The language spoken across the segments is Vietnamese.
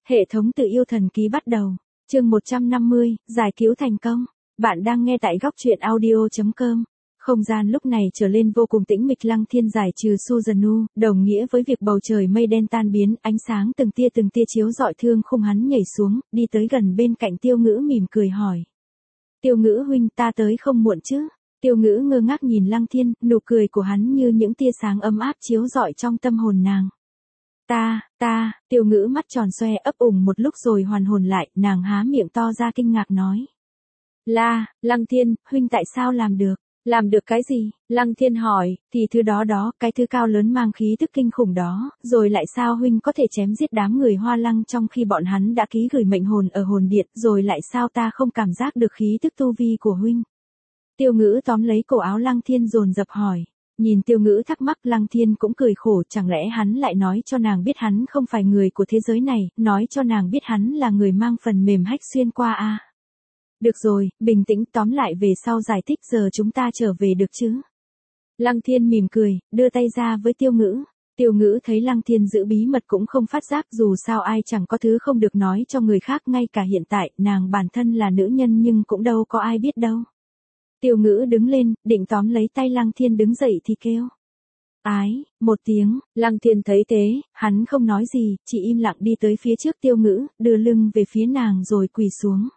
Hệ thống tự yêu thần ký bắt đầu. Chương 150, giải cứu thành công. Bạn đang nghe tại góc truyện audio.com. Không gian lúc này trở lên vô cùng tĩnh mịch. Lăng Thiên giải trừ Suzanu, đồng nghĩa với việc bầu trời mây đen tan biến, ánh sáng từng tia chiếu rọi thương khung. Hắn nhảy xuống, đi tới gần bên cạnh Tiêu Ngữ mỉm cười hỏi. Tiêu Ngữ huynh, ta tới không muộn chứ? Tiêu Ngữ ngơ ngác nhìn Lăng Thiên, nụ cười của hắn như những tia sáng ấm áp chiếu rọi trong tâm hồn nàng. Tiêu Ngữ mắt tròn xoe ấp ủng một lúc rồi hoàn hồn lại, nàng há miệng to ra kinh ngạc nói. Lăng Thiên, huynh tại sao làm được? Làm được cái gì? Lăng Thiên hỏi, thì thứ đó, cái thứ cao lớn mang khí tức kinh khủng đó, rồi lại sao huynh có thể chém giết đám người Hoa Lăng trong khi bọn hắn đã ký gửi mệnh hồn ở hồn điện, rồi lại sao ta không cảm giác được khí tức tu vi của huynh? Tiêu Ngữ tóm lấy cổ áo Lăng Thiên dồn dập hỏi. Nhìn Tiêu Ngữ thắc mắc, Lăng Thiên cũng cười khổ, chẳng lẽ hắn lại nói cho nàng biết hắn không phải người của thế giới này, nói cho nàng biết hắn là người mang phần mềm hách xuyên qua à? Được rồi, bình tĩnh, tóm lại về sau giải thích, giờ chúng ta trở về được chứ? Lăng Thiên mỉm cười, đưa tay ra với Tiêu Ngữ. Tiêu Ngữ thấy Lăng Thiên giữ bí mật cũng không phát giác, dù sao ai chẳng có thứ không được nói cho người khác, ngay cả hiện tại, nàng bản thân là nữ nhân nhưng cũng đâu có ai biết đâu. Tiêu Ngữ đứng lên, định tóm lấy tay Lăng Thiên đứng dậy thì kêu. Ái, một tiếng, Lăng Thiên thấy thế, hắn không nói gì, chỉ im lặng đi tới phía trước Tiêu Ngữ, đưa lưng về phía nàng rồi quỳ xuống.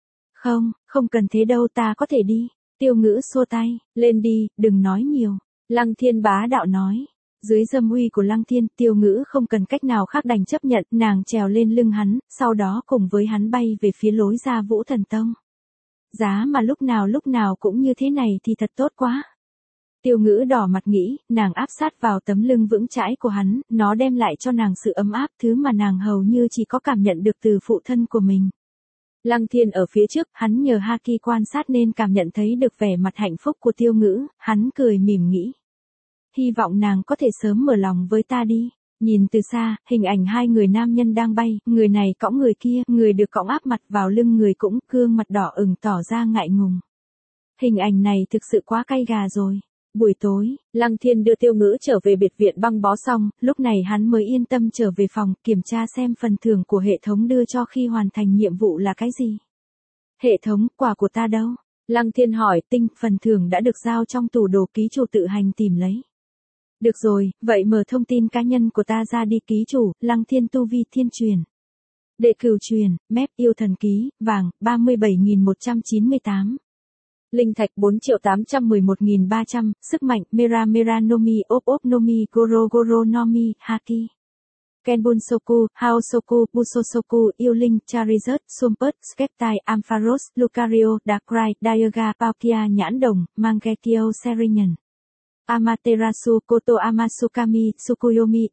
Không cần thế đâu, ta có thể đi. Tiêu Ngữ xua tay, lên đi, đừng nói nhiều. Lăng Thiên bá đạo nói. Dưới dâm uy của Lăng Thiên, Tiêu Ngữ không cần cách nào khác đành chấp nhận, nàng trèo lên lưng hắn, sau đó cùng với hắn bay về phía lối ra Vũ Thần Tông. Giá mà lúc nào cũng như thế này thì thật tốt quá. Tiêu Ngữ đỏ mặt nghĩ, nàng áp sát vào tấm lưng vững chãi của hắn, nó đem lại cho nàng sự ấm áp, thứ mà nàng hầu như chỉ có cảm nhận được từ phụ thân của mình. Lăng Thiên ở phía trước, hắn nhờ Haki quan sát nên cảm nhận thấy được vẻ mặt hạnh phúc của Tiêu Ngữ, hắn cười mỉm nghĩ. Hy vọng nàng có thể sớm mở lòng với ta đi. Nhìn từ xa, hình ảnh hai người nam nhân đang bay, người này cõng người kia, người được cõng áp mặt vào lưng người cũng, gương mặt đỏ ửng tỏ ra ngại ngùng. Hình ảnh này thực sự quá cay gà rồi. Buổi tối, Lăng Thiên đưa Tiêu Ngữ trở về biệt viện băng bó xong, lúc này hắn mới yên tâm trở về phòng, kiểm tra xem phần thưởng của hệ thống đưa cho khi hoàn thành nhiệm vụ là cái gì. Hệ thống, quà của ta đâu? Lăng Thiên hỏi, phần thưởng đã được giao trong tủ đồ, ký chủ tự hành tìm lấy. Được rồi, vậy mở thông tin cá nhân của ta ra đi. Ký chủ, Lăng Thiên, tu vi thiên truyền. Đệ cửu truyền, mép yêu thần ký, vàng, 37.198. Linh thạch 4.811.300, sức mạnh, Mera Nomi, Op Nomi, Goro Nomi, Haki. Kenbun Soku, Hao Soku, Busosoku, yêu linh, Charizard, Swampert, Skeptile, Ampharos, Lucario, Darkrai, Dialga, Palkia, nhãn đồng, Mangekyo Serenian. Amaterasu, Koto Amasukami, Tsukuyomi,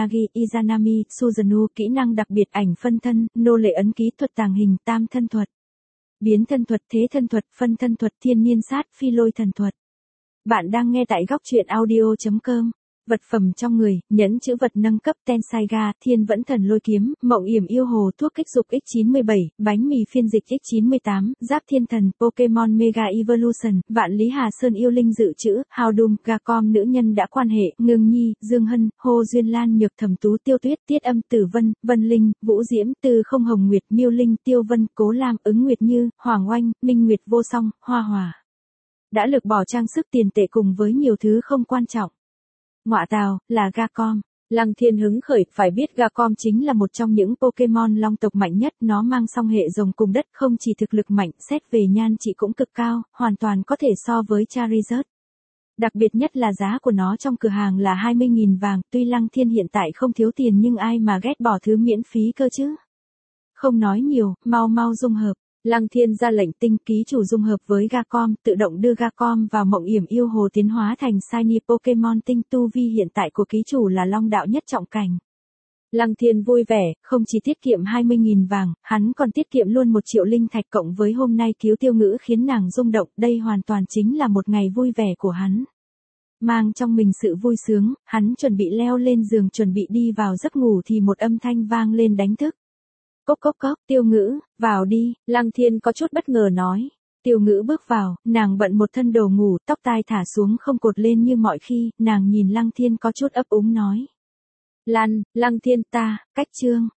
Izanami, Suzanu, kỹ năng đặc biệt ảnh phân thân, nô lệ ấn ký thuật tàng hình, tam thân thuật. Biến thân thuật, thế thân thuật, phân thân thuật, thiên niên sát, phi lôi thần thuật. Bạn đang nghe tại góc truyện audio.com. Vật phẩm trong người, nhẫn chữ vật nâng cấp, Tensaiga, thiên vẫn thần lôi kiếm, mộng yểm yêu hồ, thuốc kích dục X97, bánh mì phiên dịch X98, giáp thiên thần, Pokemon Mega Evolution, vạn lý Hà Sơn yêu linh dự trữ, Houndoom, Gacom nữ nhân đã quan hệ, Ngưng Nhi, Dương Hân, Hồ Duyên Lan, Nhược Thẩm Tú, Tiêu Tuyết, Tiết Âm, Tử Vân, Vân Linh, Vũ Diễm, Từ Không, Hồng Nguyệt, Miêu Linh, Tiêu Vân, Cố Lam, Ứng Nguyệt Như, Hoàng Oanh, Minh Nguyệt, Vô Song, Hoa Hòa. Đã lược bỏ trang sức tiền tệ cùng với nhiều thứ không quan trọng. Ngọa tào, là Gacom. Lăng Thiên hứng khởi, phải biết Gacom chính là một trong những Pokemon long tộc mạnh nhất, nó mang song hệ rồng cùng đất, không chỉ thực lực mạnh, xét về nhan trị cũng cực cao, hoàn toàn có thể so với Charizard. Đặc biệt nhất là giá của nó trong cửa hàng là 20.000 vàng, tuy Lăng Thiên hiện tại không thiếu tiền nhưng ai mà ghét bỏ thứ miễn phí cơ chứ. Không nói nhiều, mau dung hợp. Lăng Thiên ra lệnh, ký chủ dung hợp với Gacom, tự động đưa Gacom vào mộng yểm yêu hồ tiến hóa thành Shiny Pokemon. Tu vi hiện tại của ký chủ là long đạo nhất trọng cảnh. Lăng Thiên vui vẻ, không chỉ tiết kiệm 20.000 vàng, hắn còn tiết kiệm luôn 1 triệu linh thạch, cộng với hôm nay cứu Tiêu Ngữ khiến nàng rung động, đây hoàn toàn chính là một ngày vui vẻ của hắn. Mang trong mình sự vui sướng, hắn chuẩn bị leo lên giường chuẩn bị đi vào giấc ngủ thì một âm thanh vang lên đánh thức. Cốc, Tiêu Ngữ, vào đi, Lăng Thiên có chút bất ngờ nói. Tiêu Ngữ bước vào, nàng bận một thân đồ ngủ, tóc tai thả xuống không cột lên như mọi khi, nàng nhìn Lăng Thiên có chút ấp úng nói. Lăng Thiên, cách chương.